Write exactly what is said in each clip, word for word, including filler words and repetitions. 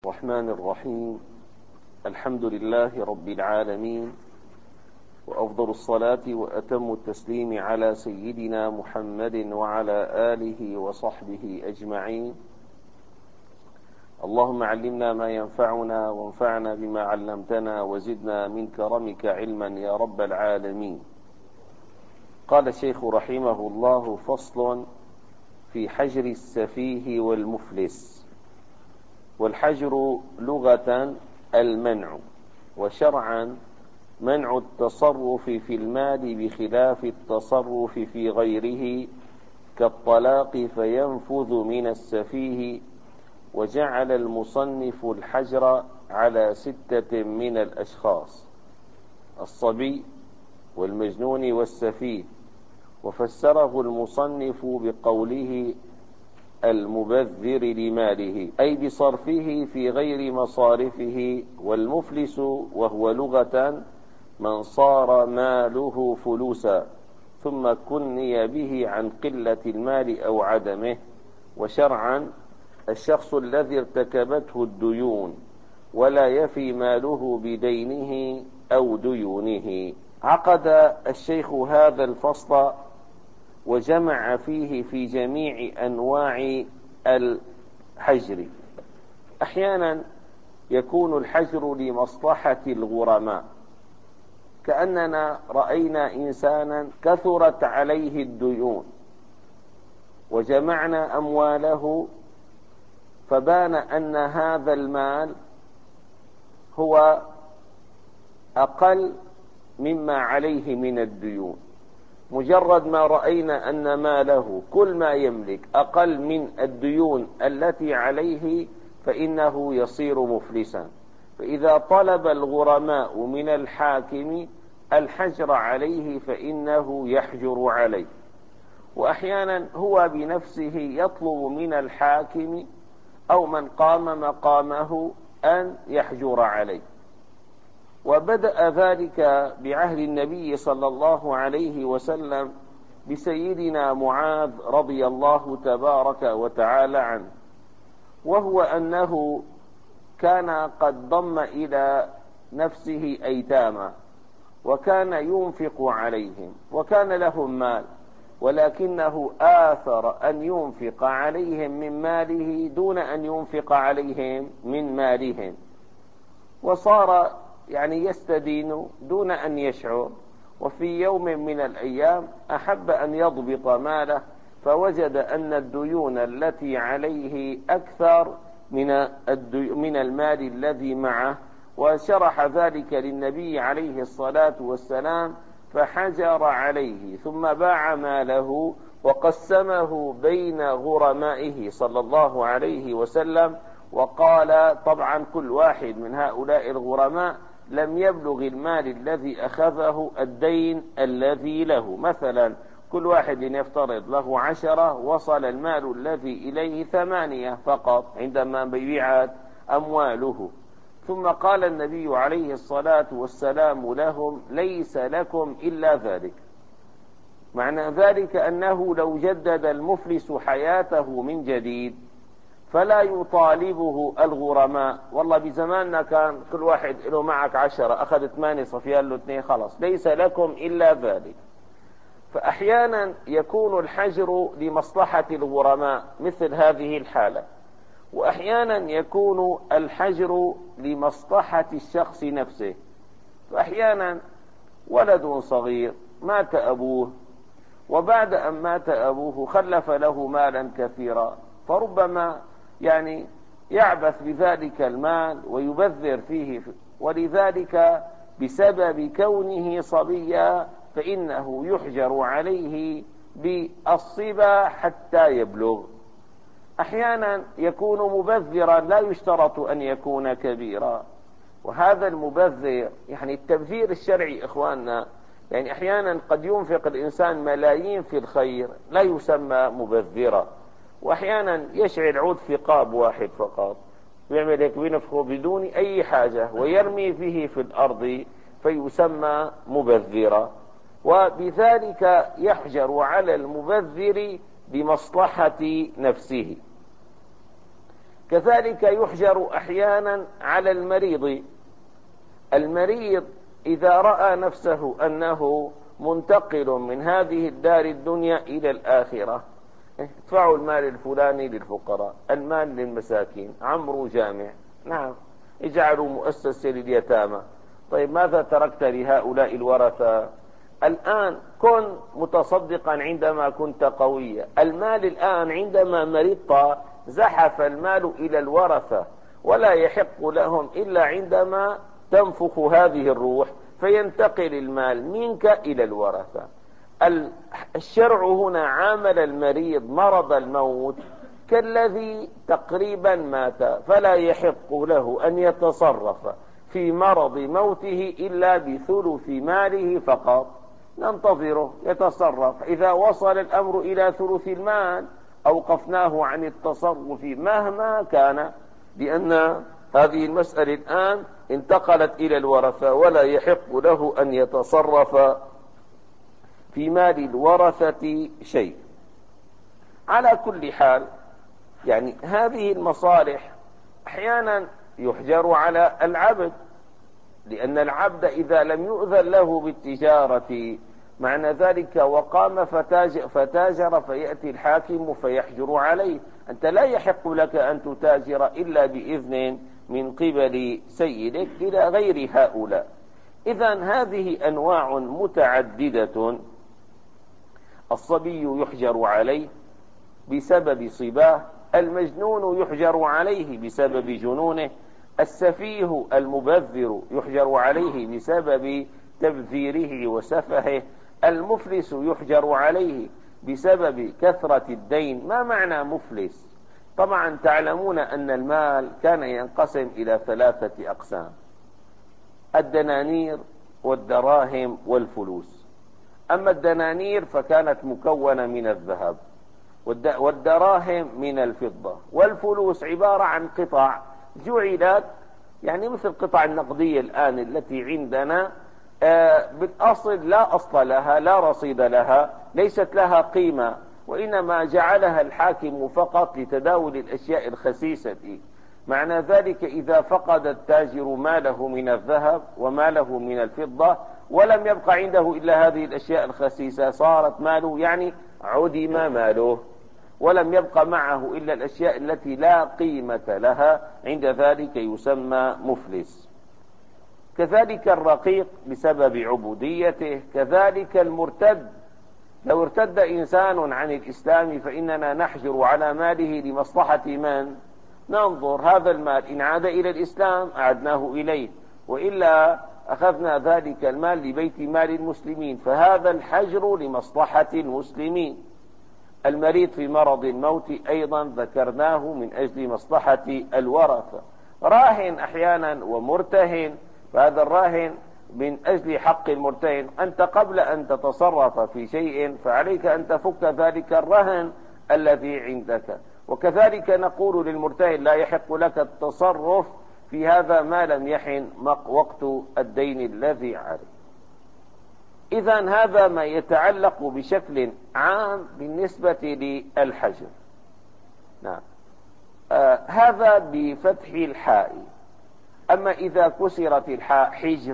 الرحمن الرحيم. الحمد لله رب العالمين، وأفضل الصلاة وأتم التسليم على سيدنا محمد وعلى آله وصحبه أجمعين. اللهم علمنا ما ينفعنا وانفعنا بما علمتنا وزدنا من كرمك علما يا رب العالمين. قال الشيخ رحمه الله: فصل في حجر السفيه والمفلس. والحجر لغة المنع، وشرعا منع التصرف في المال بخلاف التصرف في غيره كالطلاق فينفذ من السفيه. وجعل المصنف الحجر على ستة من الأشخاص: الصبي والمجنون والسفيه. وفسره المصنف بقوله المبذر لماله، أي بصرفه في غير مصارفه. والمفلس وهو لغة من صار ماله فلوسا ثم كني به عن قلة المال أو عدمه. وشرعا الشخص الذي ارتكبته الديون ولا يفي ماله بدينه أو ديونه. عقد الشيخ هذا الفصل وجمع فيه في جميع أنواع الحجر. أحيانا يكون الحجر لمصلحة الغرماء، كأننا رأينا إنسانا كثرت عليه الديون وجمعنا أمواله، فبان أن هذا المال هو أقل مما عليه من الديون. مجرد ما رأينا أن ماله كل ما يملك أقل من الديون التي عليه فإنه يصير مفلسا. فإذا طلب الغرماء من الحاكم الحجر عليه فإنه يحجر عليه. وأحيانا هو بنفسه يطلب من الحاكم أو من قام مقامه أن يحجر عليه. وبدأ ذلك بعهد النبي صلى الله عليه وسلم بسيدنا معاذ رضي الله تبارك وتعالى عنه، وهو أنه كان قد ضم إلى نفسه أيتاما وكان ينفق عليهم وكان لهم مال، ولكنه آثر أن ينفق عليهم من ماله دون أن ينفق عليهم من مالهم، وصار يعني يستدين دون أن يشعر. وفي يوم من الأيام أحب أن يضبط ماله، فوجد أن الديون التي عليه أكثر من من المال الذي معه، وشرح ذلك للنبي عليه الصلاة والسلام فحجر عليه، ثم باع ماله وقسمه بين غرمائه صلى الله عليه وسلم. وقال طبعا كل واحد من هؤلاء الغرماء لم يبلغ المال الذي أخذه الدين الذي له. مثلا كل واحد يفترض له عشرة، وصل المال الذي إليه ثمانية فقط عندما بيعت أمواله. ثم قال النبي عليه الصلاة والسلام لهم: ليس لكم إلا ذلك. معنى ذلك أنه لو جدد المفلس حياته من جديد فلا يطالبه الغرماء: والله بزماننا كان كل واحد له معك عشرة، أخذ ثمانية صفيان له اثنين، خلاص ليس لكم إلا ذلك. فأحيانا يكون الحجر لمصلحة الغرماء مثل هذه الحالة، وأحيانا يكون الحجر لمصلحة الشخص نفسه. فأحيانا ولد صغير مات أبوه، وبعد أن مات أبوه خلف له مالا كثيرا، فربما يعني يعبث بذلك المال ويبذر فيه، ولذلك بسبب كونه صبيا فإنه يحجر عليه بالصبا حتى يبلغ. أحيانا يكون مبذرا لا يشترط أن يكون كبيرا، وهذا المبذر يعني التبذير الشرعي إخواننا، يعني أحيانا قد ينفق الإنسان ملايين في الخير لا يسمى مبذرا، وأحيانا يشعل عود في قاب واحد فقط ويعمل هيك وينفخه بدون أي حاجة ويرمي فيه في الأرض فيسمى مبذرا. وبذلك يحجر على المبذر بمصلحة نفسه. كذلك يحجر أحيانا على المريض. المريض إذا رأى نفسه أنه منتقل من هذه الدار الدنيا إلى الآخرة، ادفعوا المال الفلاني للفقراء، المال للمساكين، عمرو جامع، نعم، اجعلوا مؤسسة لليتامى. طيب ماذا تركت لهؤلاء الورثة؟ الآن كن متصدقا عندما كنت قويا، المال الآن عندما مرضت زحف المال إلى الورثة، ولا يحق لهم إلا عندما تنفخ هذه الروح فينتقل المال منك إلى الورثة. الشرع هنا عامل المريض مرض الموت كالذي تقريبا مات، فلا يحق له أن يتصرف في مرض موته إلا بثلث ماله فقط، ننتظره يتصرف. إذا وصل الأمر إلى ثلث المال أوقفناه عن التصرف مهما كان، لأن هذه المسألة الآن انتقلت إلى الورثة، ولا يحق له أن يتصرف في مال الورثة شيء. على كل حال، يعني هذه المصالح أحيانا يحجر على العبد، لأن العبد إذا لم يؤذن له بالتجارة معنى ذلك وقام فتاجر, فتاجر فيأتي الحاكم فيحجر عليه. أنت لا يحق لك أن تتاجر إلا بإذن من قبل سيدك إلى غير هؤلاء. إذن هذه أنواع متعددة. الصبي يحجر عليه بسبب صباه، المجنون يحجر عليه بسبب جنونه، السفيه المبذر يحجر عليه بسبب تبذيره وسفهه، المفلس يحجر عليه بسبب كثرة الدين. ما معنى مفلس؟ طبعا تعلمون أن المال كان ينقسم إلى ثلاثة أقسام: الدنانير والدراهم والفلوس. أما الدنانير فكانت مكونة من الذهب، والدراهم من الفضة، والفلوس عبارة عن قطع جعلت يعني مثل قطع النقدية الآن التي عندنا، آه بالأصل لا أصل لها، لا رصيد لها، ليست لها قيمة، وإنما جعلها الحاكم فقط لتداول الأشياء الخسيسة. معنى ذلك إذا فقد التاجر ماله من الذهب وماله من الفضة ولم يبقى عنده إلا هذه الأشياء الخسيسة صارت ماله، يعني عدم ماله، ولم يبقى معه إلا الأشياء التي لا قيمة لها، عند ذلك يسمى مفلس. كذلك الرقيق بسبب عبوديته، كذلك المرتد. لو ارتد إنسان عن الإسلام فإننا نحجر على ماله لمصلحة من؟ ننظر هذا المال إن عاد إلى الإسلام أعدناه إليه، وإلا أخذنا ذلك المال لبيت مال المسلمين، فهذا الحجر لمصلحة المسلمين. المريض في مرض الموت أيضا ذكرناه من أجل مصلحة الورثة. راهن أحيانا ومرتهن، فهذا الراهن من أجل حق المرتهن. أنت قبل أن تتصرف في شيء فعليك أن تفك ذلك الرهن الذي عندك. وكذلك نقول للمرتهن لا يحق لك التصرف في هذا ما لم يحن وقت الدين الذي عليه. إذن هذا ما يتعلق بشكل عام بالنسبة للحجر. نعم. آه هذا بفتح الحاء. أما إذا كسرت الحاء حجر،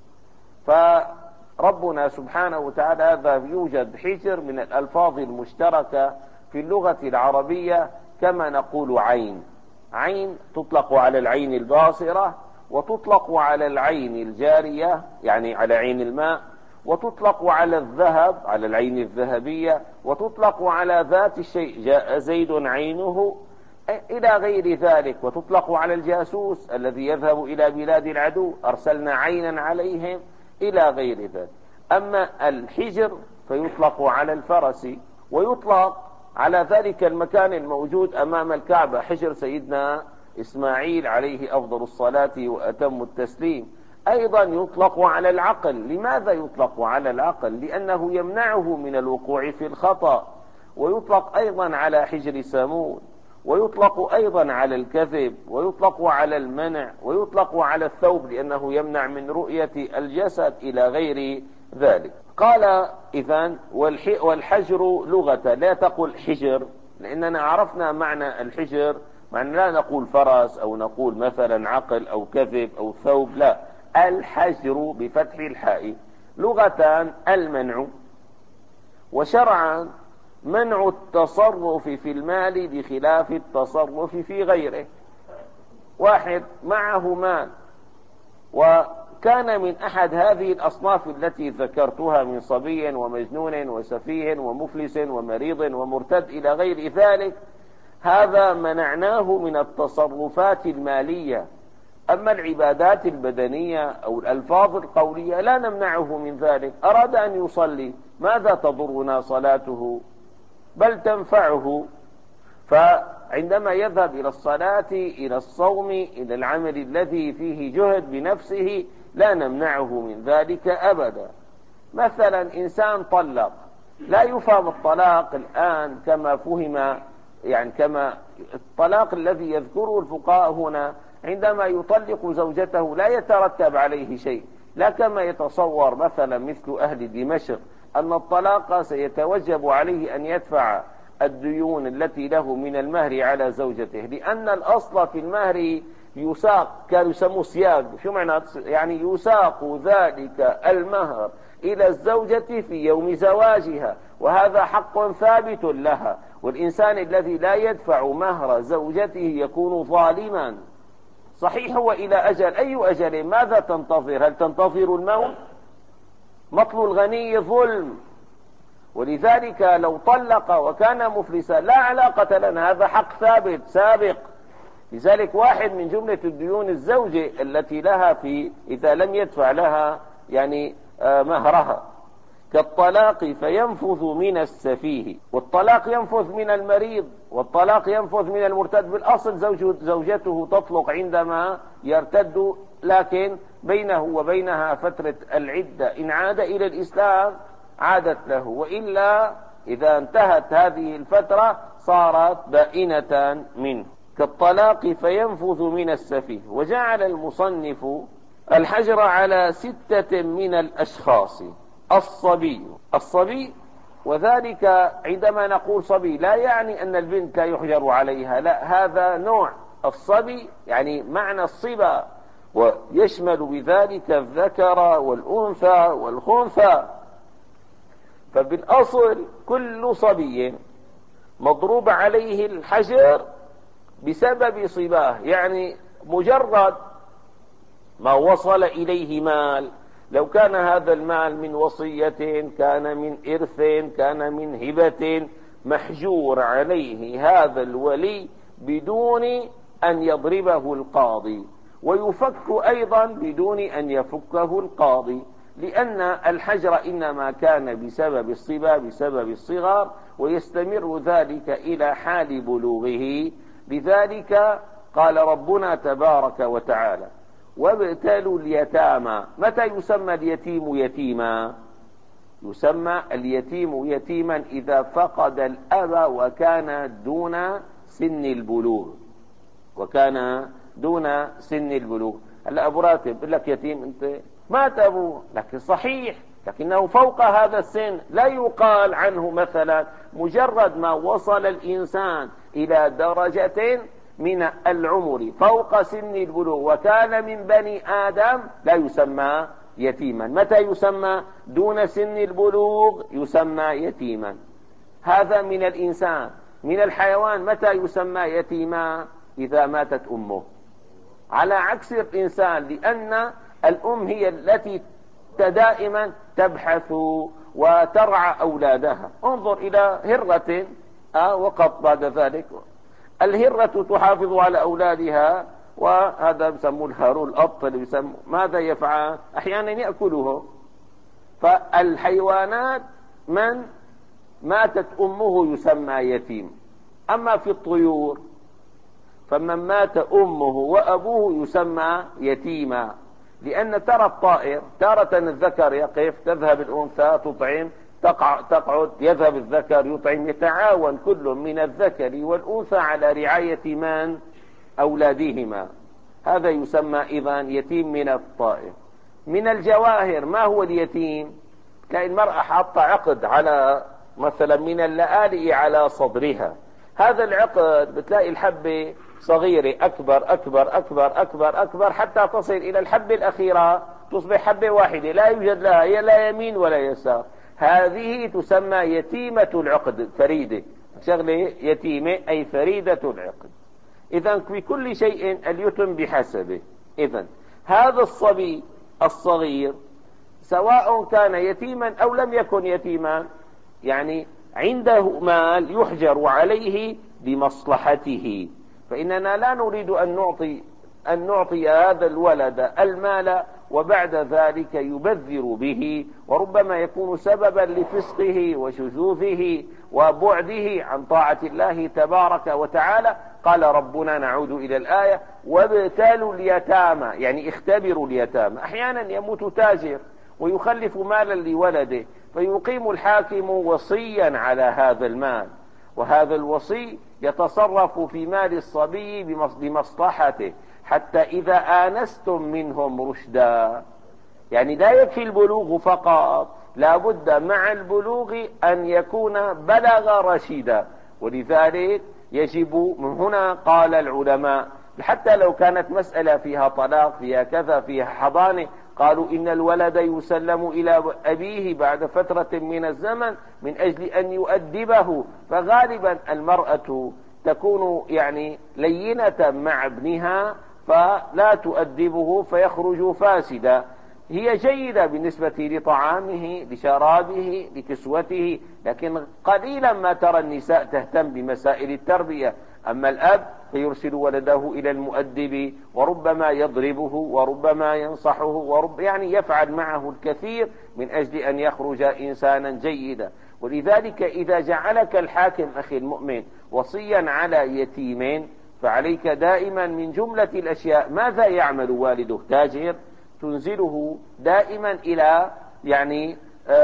فربنا سبحانه وتعالى هذا يوجد حجر من الألفاظ المشتركة في اللغة العربية، كما نقول عين. عين تطلق على العين الباصرة، وتطلق على العين الجارية يعني على عين الماء، وتطلق على الذهب على العين الذهبية، وتطلق على ذات الشيء جاء زيد عينه إلى غير ذلك، وتطلق على الجاسوس الذي يذهب إلى بلاد العدو أرسلنا عينا عليهم إلى غير ذلك. أما الحجر فيطلق على الفرس، ويطلق على ذلك المكان الموجود أمام الكعبة، حجر سيدنا إسماعيل عليه أفضل الصلاة وأتم التسليم. أيضا يطلق على العقل. لماذا يطلق على العقل؟ لأنه يمنعه من الوقوع في الخطأ. ويطلق أيضا على حجر ثمود، ويطلق أيضا على الكذب، ويطلق على المنع، ويطلق على الثوب لأنه يمنع من رؤية الجسد إلى غير ذلك. قال إذن والحجر لغة، لا تقل حجر، لأننا عرفنا معنى الحجر معنى لا نقول فرس أو نقول مثلا عقل أو كذب أو ثوب، لا، الحجر بفتح الحاء لغة المنع، وشرعا منع التصرف في المال بخلاف التصرف في غيره. واحد معه مال وكان من أحد هذه الأصناف التي ذكرتها من صبي ومجنون وسفيه ومفلس ومريض ومرتد إلى غير ذلك، هذا منعناه من التصرفات المالية. أما العبادات البدنية أو الألفاظ القولية لا نمنعه من ذلك. أراد أن يصلي، ماذا تضرنا صلاته؟ بل تنفعه. فعندما يذهب إلى الصلاة، إلى الصوم، إلى العمل الذي فيه جهد بنفسه، لا نمنعه من ذلك أبدا. مثلا إنسان طلق، لا يفهم الطلاق الآن كما فهم، يعني كما الطلاق الذي يذكره الفقهاء هنا عندما يطلق زوجته لا يترتب عليه شيء، لا كما يتصور مثلا مثل أهل دمشق أن الطلاق سيتوجب عليه أن يدفع الديون التي له من المهر على زوجته، لأن الأصل في المهر يساق، كانوا يسموه سياق. شو معنى؟ يعني يساق ذلك المهر إلى الزوجة في يوم زواجها، وهذا حق ثابت لها. والإنسان الذي لا يدفع مهر زوجته يكون ظالما. صحيح هو إلى أجل، أي أجل؟ ماذا تنتظر؟ هل تنتظر الموت؟ مطل الغني ظلم. ولذلك لو طلق وكان مفلسا لا علاقة لنا، هذا حق ثابت سابق. لذلك واحد من جملة الديون الزوجة التي لها في إذا لم يدفع لها يعني مهرها، كالطلاق فينفذ من السفيه، والطلاق ينفذ من المريض، والطلاق ينفذ من المرتد. بالأصل زوجته تطلق عندما يرتد، لكن بينه وبينها فترة العدة، إن عاد إلى الإسلام عادت له، وإلا إذا انتهت هذه الفترة صارت بائنة منه. كالطلاق فينفذ من السفيه. وجعل المصنف الحجر على ستة من الأشخاص: الصبي. الصبي، وذلك عندما نقول صبي لا يعني أن البنت لا يحجر عليها، لا، هذا نوع. الصبي يعني معنى الصبا، ويشمل بذلك الذكر والأنثى والخنثى. فبالأصل كل صبي مضروب عليه الحجر بسبب صباه، يعني مجرد ما وصل إليه مال، لو كان هذا المال من وصية، كان من إرث، كان من هبة، محجور عليه هذا الولي بدون أن يضربه القاضي، ويفك أيضا بدون أن يفكه القاضي، لأن الحجر إنما كان بسبب الصبا، بسبب الصغر، ويستمر ذلك إلى حال بلوغه. لذلك قال ربنا تبارك وتعالى: وابتلوا اليتامى. متى يسمى اليتيم يتيما؟ يسمى اليتيم يتيما إذا فقد الأب وكان دون سن البلوغ، وكان دون سن البلوغ. هلا أبو راتب يقول لك يتيم، أنت مات أبوه، لكن صحيح، لكنه فوق هذا السن، لا يقال عنه مثلا مجرد ما وصل الإنسان إلى درجة من العمر فوق سن البلوغ وكان من بني آدم لا يسمى يتيما. متى يسمى؟ دون سن البلوغ يسمى يتيما. هذا من الإنسان. من الحيوان متى يسمى يتيما؟ إذا ماتت أمه، على عكس الإنسان، لأن الأم هي التي دائما تبحث وترعى أولادها. انظر إلى هرة آه وقط بعد ذلك الهرة تحافظ على أولادها، وهذا بسموه الهارون الأبط اللي بسموه. ماذا يفعل؟ أحيانا يأكله. فالحيوانات من ماتت أمه يسمى يتيم. أما في الطيور فمن مات أمه وأبوه يسمى يتيما، لأن ترى الطائر تارة الذكر يقف، تذهب الأنثى تطعم، تقعد، يذهب الذكر يطعم، يتعاون كل من الذكر والأنثى على رعاية من؟ أولادهما. هذا يسمى إذن يتيم من الطائر. من الجواهر ما هو اليتيم؟ تلاقي المرأة حاطة عقد على مثلا من اللآلئ على صدرها، هذا العقد بتلاقي الحبة صغيرة أكبر أكبر أكبر أكبر أكبر حتى تصل إلى الحبة الأخيرة، تصبح حبة واحدة لا يوجد لها لا يمين ولا يسار. هذه تسمى يتيمة العقد، فريدة، شغلة يتيمة أي فريدة العقد. إذن في كل شيء اليتم بحسبه. إذن هذا الصبي الصغير سواء كان يتيما أو لم يكن يتيما، يعني عنده مال يحجر عليه بمصلحته، فإننا لا نريد أن نعطي أن نعطي هذا الولد المال وبعد ذلك يبذر به، وربما يكون سببا لفسقه وشذوذه وبعده عن طاعة الله تبارك وتعالى. قال ربنا، نعود إلى الآية: وابتلوا اليتامى، يعني اختبروا اليتامى. أحيانا يموت تاجر ويخلف مالا لولده، فيقيم الحاكم وصيا على هذا المال، وهذا الوصي يتصرف في مال الصبي بمصلحته، حتى إذا آنستم منهم رشدا، يعني لا يكفي البلوغ فقط، لا بد مع البلوغ أن يكون بلغ رشدا. ولذلك يجب من هنا قال العلماء، حتى لو كانت مسألة فيها طلاق فيها كذا فيها حضانة، قالوا إن الولد يسلم إلى أبيه بعد فترة من الزمن من أجل أن يؤدبه، فغالبا المرأة تكون يعني لينة مع ابنها فلا تؤدبه فيخرج فاسدا. هي جيدة بالنسبة لطعامه لشرابه لكسوته، لكن قليلا ما ترى النساء تهتم بمسائل التربية. أما الأب فيرسل ولده إلى المؤدب، وربما يضربه وربما ينصحه ورب يعني يفعل معه الكثير من أجل أن يخرج إنسانا جيدا. ولذلك إذا جعلك الحاكم أخي المؤمن وصيا على يتيمين، فعليك دائما من جملة الأشياء ماذا يعمل والده؟ تاجر، تنزله دائما إلى يعني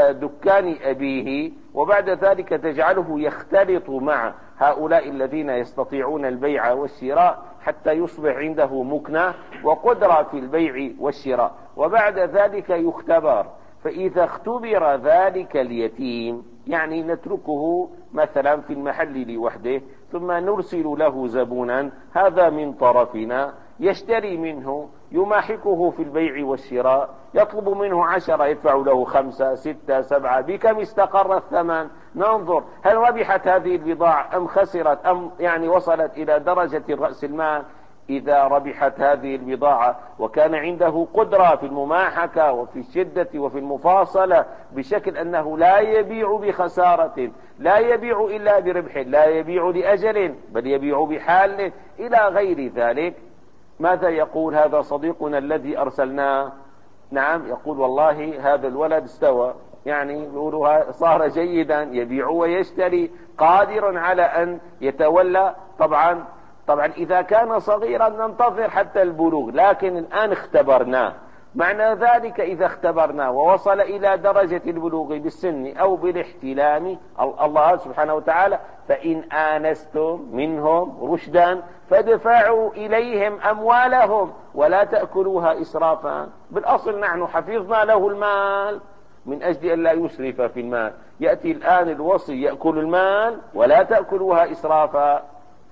دكان أبيه، وبعد ذلك تجعله يختلط مع هؤلاء الذين يستطيعون البيع والشراء حتى يصبح عنده مكنة وقدرة في البيع والشراء، وبعد ذلك يختبر. فإذا اختبر ذلك اليتيم، يعني نتركه مثلا في المحل لوحده ثم نرسل له زبونا هذا من طرفنا يشتري منه، يماحكه في البيع والشراء، يطلب منه عشرة يدفع له خمسة ستة سبعة، بكم استقر الثمن؟ ننظر هل ربحت هذه البضاعة أم خسرت أم يعني وصلت إلى درجة رأس المال. إذا ربحت هذه البضاعة وكان عنده قدرة في المماحكة وفي الشدة وفي المفاصلة بشكل أنه لا يبيع بخسارة، لا يبيع إلا بربح، لا يبيع لأجل بل يبيع بحال إلى غير ذلك، ماذا يقول هذا صديقنا الذي أرسلناه؟ نعم، يقول والله هذا الولد استوى، يعني يقولها صار جيدا، يبيع ويشتري، قادر على أن يتولى. طبعا طبعا إذا كان صغيرا ننتظر حتى البلوغ، لكن الآن اختبرناه. معنى ذلك إذا اختبرناه ووصل إلى درجة البلوغ بالسن أو بالاحتلام، الله سبحانه وتعالى: فإن آنستم منهم رشدا فادفعوا إليهم أموالهم ولا تأكلوها إسرافا. بالأصل نحن حفظنا له المال من أجل أن لا يسرف في المال، يأتي الآن الوصي يأكل المال ولا تأكلوها إسرافا.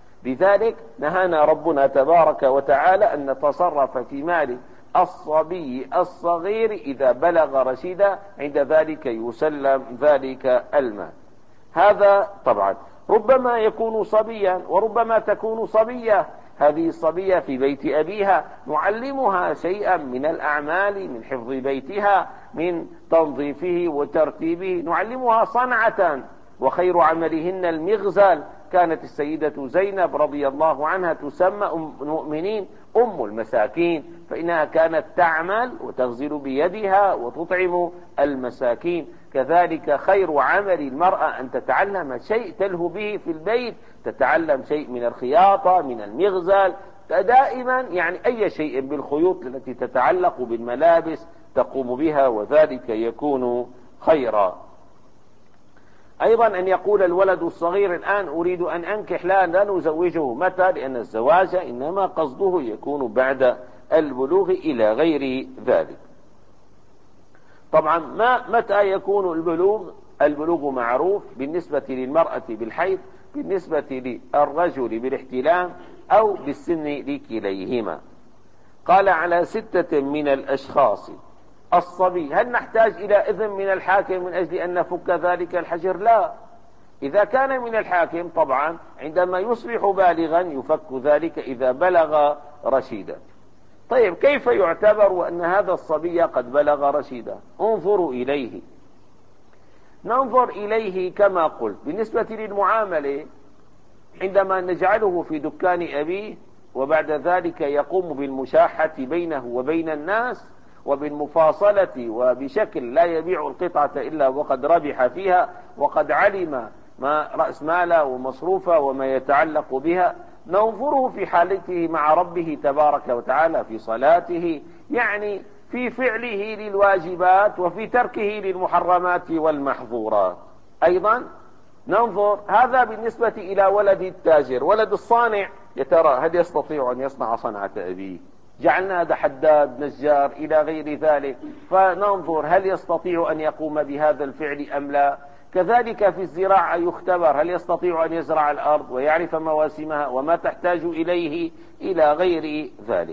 لذلك نهانا ربنا تبارك وتعالى أن نتصرف في مال الصبي الصغير إذا بلغ رشدا، عند ذلك يسلم ذلك المال. هذا طبعا ربما يكون صبيا وربما تكون صبية، هذه الصبية في بيت أبيها نعلمها شيئا من الأعمال، من حفظ بيتها، من تنظيفه وترتيبه، نعلمها صنعة، وخير عملهن المغزل. كانت السيدة زينب رضي الله عنها تسمى أم المؤمنين أم المساكين، فإنها كانت تعمل وتغزل بيدها وتطعم المساكين. كذلك خير عمل المرأة أن تتعلم شيء تلهو به في البيت، تتعلم شيء من الخياطة من المغزل، دائما يعني أي شيء بالخيوط التي تتعلق بالملابس تقوم بها، وذلك يكون خيرا. أيضا أن يقول الولد الصغير الآن أريد أن أنكح، لا لا نزوجه. متى؟ لأن الزواج إنما قصده يكون بعد البلوغ إلى غير ذلك. طبعا ما متى يكون البلوغ؟ البلوغ معروف بالنسبة للمرأة بالحيض، بالنسبة للرجل بالاحتلام أو بالسن لكليهما. قال على ستة من الأشخاص الصبي. هل نحتاج إلى إذن من الحاكم من أجل أن نفك ذلك الحجر؟ لا. إذا كان من الحاكم طبعا عندما يصبح بالغا يفك ذلك إذا بلغ رشيدا. طيب كيف يعتبر أن هذا الصبي قد بلغ رشيدا؟ انظروا إليه. ننظر إليه كما قلت بالنسبة للمعاملة، عندما نجعله في دكان أبيه وبعد ذلك يقوم بالمشاحة بينه وبين الناس وبالمفاصلة وبشكل لا يبيع القطعة إلا وقد ربح فيها وقد علم ما رأس ماله ومصروفه وما يتعلق بها، ننظره في حالته مع ربه تبارك وتعالى في صلاته، يعني في فعله للواجبات وفي تركه للمحرمات والمحظورات. أيضا ننظر هذا بالنسبة إلى ولد التاجر. ولد الصانع يا ترى هل يستطيع أن يصنع صنعة أبيه؟ جعلنا هذا حداد نجار إلى غير ذلك، فننظر هل يستطيع أن يقوم بهذا الفعل أم لا. كذلك في الزراعة يختبر هل يستطيع أن يزرع الأرض ويعرف مواسمها وما تحتاج إليه إلى غير ذلك.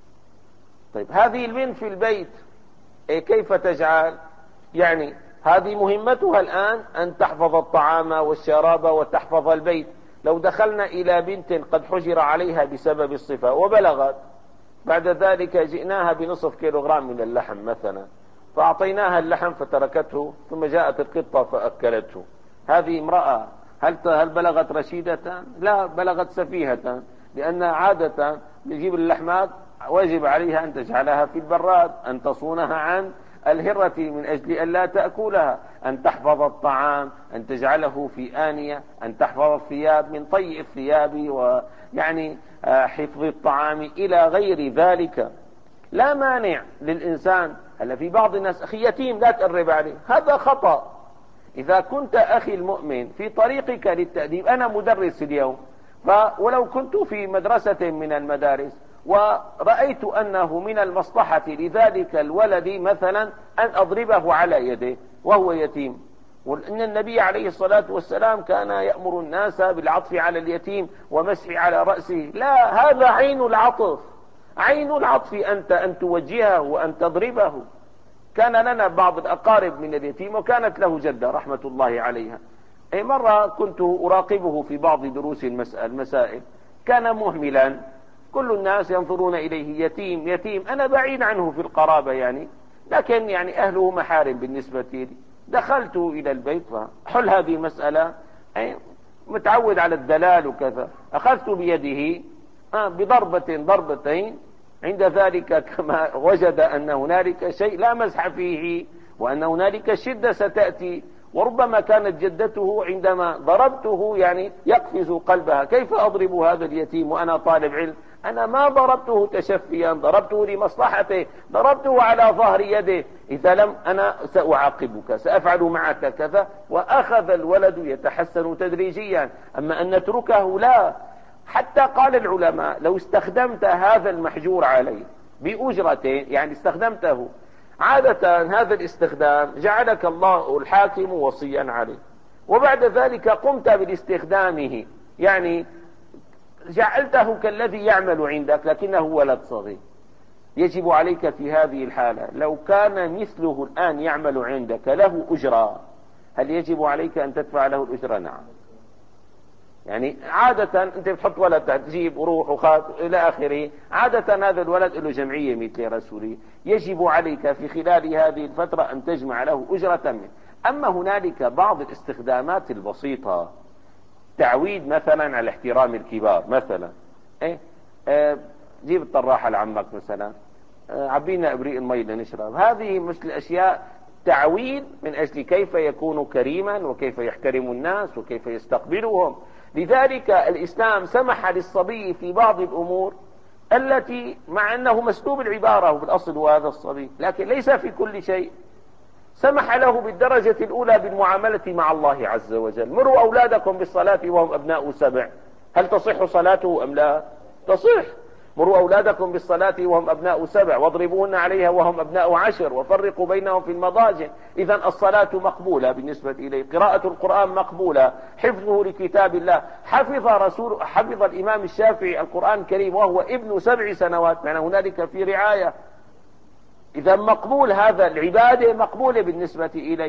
طيب هذه البنت في البيت إيه كيف تجعل؟ يعني هذه مهمتها الآن أن تحفظ الطعام والشراب وتحفظ البيت. لو دخلنا إلى بنت قد حجر عليها بسبب الصفة وبلغت، بعد ذلك جئناها بنصف كيلوغرام من اللحم مثلا، فأعطيناها اللحم فتركته، ثم جاءت القطة فأكلته، هذه امرأة هل هل بلغت رشيدة؟ لا، بلغت سفيهة، لأن عادة يجيب اللحمات واجب عليها أن تجعلها في البراد، أن تصونها عن الهرة من أجل أن لا تأكلها، أن تحفظ الطعام، أن تجعله في آنية، أن تحفظ الثياب من طي الثياب ويعني حفظ الطعام إلى غير ذلك. لا مانع للإنسان. هلا في بعض الناس أخي يتيم لا تقرب عليه، هذا خطأ. إذا كنت أخي المؤمن في طريقك للتأديب، أنا مدرس اليوم، ولو كنت في مدرسة من المدارس ورأيت أنه من المصلحة لذلك الولد مثلا أن أضربه على يده وهو يتيم، وأن النبي عليه الصلاة والسلام كان يأمر الناس بالعطف على اليتيم ومسح على رأسه، لا، هذا عين العطف، عين العطف أنت أن توجهه وأن تضربه. كان لنا بعض الأقارب من اليتيم وكانت له جدة رحمة الله عليها. أي مرة كنت أراقبه في بعض دروس المسائل، كان مهملا، كل الناس ينظرون إليه يتيم يتيم، أنا بعيد عنه في القرابة يعني، لكن يعني أهله محارم بالنسبة لي. دخلت إلى البيت فحل هذه المسألة، متعود على الدلال وكذا، أخذت بيده بضربة ضربتين، عند ذلك كما وجد أن هنالك شيء لا مزح فيه وأن هنالك شدة ستأتي، وربما كانت جدته عندما ضربته يعني يقفز قلبها، كيف أضرب هذا اليتيم وأنا طالب علم؟ أنا ما ضربته تشفيا، ضربته لمصلحته، ضربته على ظهر يده، إذا لم أنا سأعاقبك، سأفعل معك كذا. وأخذ الولد يتحسن تدريجيا، أما أن نتركه لا. حتى قال العلماء لو استخدمت هذا المحجور عليه بأجرة، يعني استخدمته عادة، هذا الاستخدام جعلك الله الحاكم وصيا عليه، وبعد ذلك قمت باستخدامه، يعني جعلته كالذي يعمل عندك لكنه ولد صغير، يجب عليك في هذه الحالة لو كان مثله الآن يعمل عندك له أجرة، هل يجب عليك أن تدفع له الأجرة؟ نعم. يعني عادة أنت بتحط ولد تجيب وروح وخات إلى آخره، عادة هذا الولد له جمعية مثل رسولي، يجب عليك في خلال هذه الفترة أن تجمع له أجرة منه. أما هنالك بعض الاستخدامات البسيطة، تعويد مثلا على احترام الكبار مثلا، إيه؟ اه جيب الطراحة لعمك مثلا، اه عبينا إبريق المي لنشرب، هذه مثل الأشياء تعويد من أجل كيف يكون كريما وكيف يحترم الناس وكيف يستقبلهم. لذلك الإسلام سمح للصبي في بعض الأمور التي مع أنه مسلوب العبارة وبالأصل هو هذا الصبي، لكن ليس في كل شيء. سمح له بالدرجة الأولى بالمعاملة مع الله عز وجل. مروا أولادكم بالصلاة وهم أبناء سبع، هل تصح صلاته أم لا؟ تصح. مروا أولادكم بالصلاة وهم أبناء سبع واضربوهن عليها وهم أبناء عشر وفرقوا بينهم في المضاجع. إذن الصلاة مقبولة بالنسبة إليه، قراءة القرآن مقبولة، حفظه لكتاب الله. حفظ رسول حفظ الإمام الشافعي القرآن الكريم وهو ابن سبع سنوات، معنى هنالك في رعاية. إذا مقبول، هذا العبادة مقبولة بالنسبة إليه.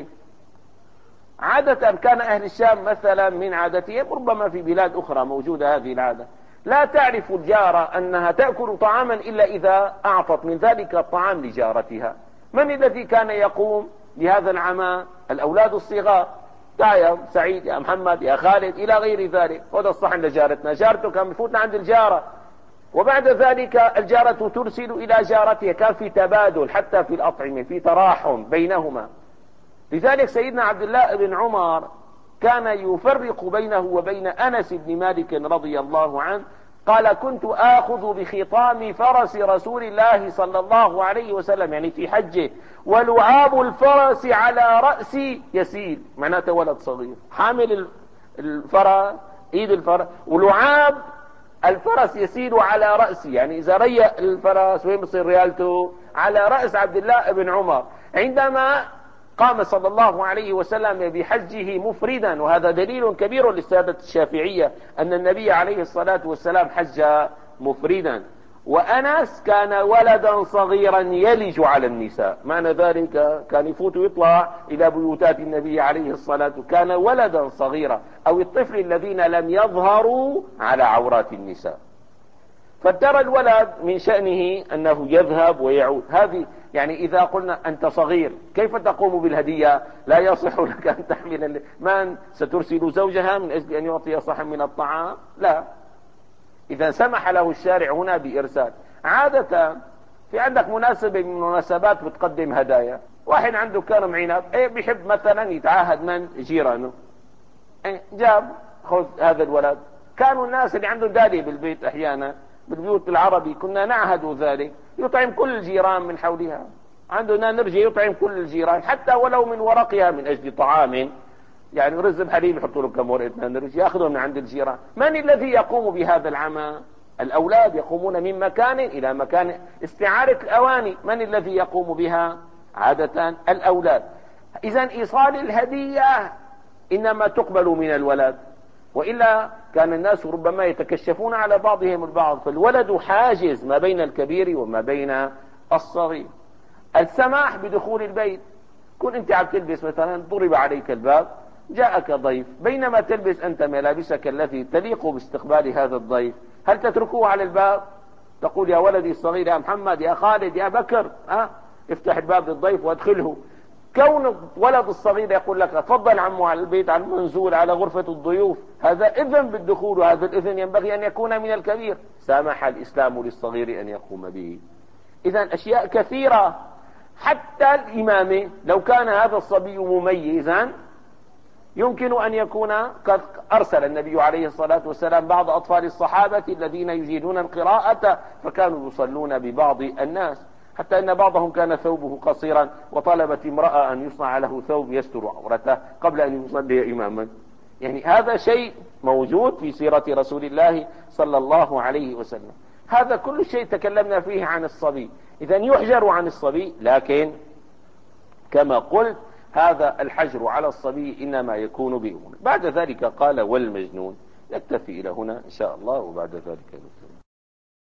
عادة كان أهل الشام مثلا من عادتهم، ربما في بلاد أخرى موجودة هذه العادة، لا تعرف الجارة أنها تأكل طعاما إلا إذا أعطت من ذلك الطعام لجارتها. من الذي كان يقوم بهذا العمل؟ الأولاد الصغار. تعال يا سعيد، يا محمد، يا خالد، إلى غير ذلك، خذ الصحن لجارتنا. جارته كان بفوتنا عند الجارة، وبعد ذلك الجارة ترسل إلى جارتها. كان في تبادل حتى في الأطعمة، في تراحم بينهما. لذلك سيدنا عبد الله بن عمر كان يفرق بينه وبين أنس بن مالك رضي الله عنه. قال: كنت آخذ بخطام فرس رسول الله صلى الله عليه وسلم، يعني في حجه، ولعاب الفرس على رأسي يسيل، معناته ولد صغير حامل الفرس، ايد الفرس، ولعاب الفرس يسيل على رأسي، يعني إذا ريأ الفرس وين بصير ريالته؟ على رأس عبد الله بن عمر. عندما قام صلى الله عليه وسلم بحجه مفردا، وهذا دليل كبير للسادة الشافعية أن النبي عليه الصلاة والسلام حج مفردا. وأنس كان ولدا صغيرا يلج على النساء، معنى ذلك كان يفوت ويطلع إلى بيوتات النبي عليه الصلاة والسلام، كان ولدا صغيرا، أو الطفل الذين لم يظهروا على عورات النساء. فترى الولد من شأنه أنه يذهب ويعود. هذه يعني إذا قلنا أنت صغير كيف تقوم بالهدية؟ لا يصح لك أن تحمل. من سترسل زوجها من أجل أن يعطي صحن من الطعام؟ لا. إذا سمح له الشارع هنا بإرسال. عادة في عندك مناسبة من المناسبات بتقدم هدايا، واحد عنده كرم عنب، ايه بيحب مثلا يتعاهد من جيرانه، ايه جاب خذ هذا الولد. كانوا الناس اللي عندهم دالي بالبيت أحيانا بالبيوت العربي كنا نعهد ذلك، يطعم كل الجيران من حولها. عندنا نرجع يطعم كل الجيران حتى ولو من ورقها من أجل طعام، يعني رز بحليب يحطوا له كم ورقة نرج يأخذهم من عند الجيران. من الذي يقوم بهذا العمل؟ الأولاد يقومون من مكان إلى مكان. استعارة الأواني من الذي يقوم بها؟ عادة الأولاد. إذن إيصال الهدية إنما تقبل من الولد، وإلا كان الناس ربما يتكشفون على بعضهم البعض. فالولد حاجز ما بين الكبير وما بين الصغير. السماح بدخول البيت، كن انت عم تلبس مثلا، ضرب عليك الباب، جاءك ضيف، بينما تلبس انت ملابسك التي تليق باستقبال هذا الضيف، هل تتركوه على الباب؟ تقول يا ولدي الصغير، يا محمد، يا خالد، يا بكر، أه؟ افتح الباب للضيف وادخله. كون ولد الصغير يقول لك تفضل عمو على البيت، على المنزول، على غرفة الضيوف، هذا إذن بالدخول، وهذا الإذن ينبغي أن يكون من الكبير. سامح الإسلام للصغير أن يقوم به. إذن أشياء كثيرة، حتى الإمامة لو كان هذا الصبي مميزا يمكن أن يكون قد أرسل النبي عليه الصلاة والسلام بعض أطفال الصحابة الذين يجيدون القراءة فكانوا يصلون ببعض الناس، حتى أن بعضهم كان ثوبه قصيرا وطلبت امرأة أن يصنع له ثوب يستر عورته قبل أن يصلي إماما. يعني هذا شيء موجود في سيرة رسول الله صلى الله عليه وسلم. هذا كل شيء تكلمنا فيه عن الصبي. إذن يحجر عن الصبي، لكن كما قلت هذا الحجر على الصبي إنما يكون بأمور. بعد ذلك قال والمجنون. نكتفي إلى هنا إن شاء الله، وبعد ذلك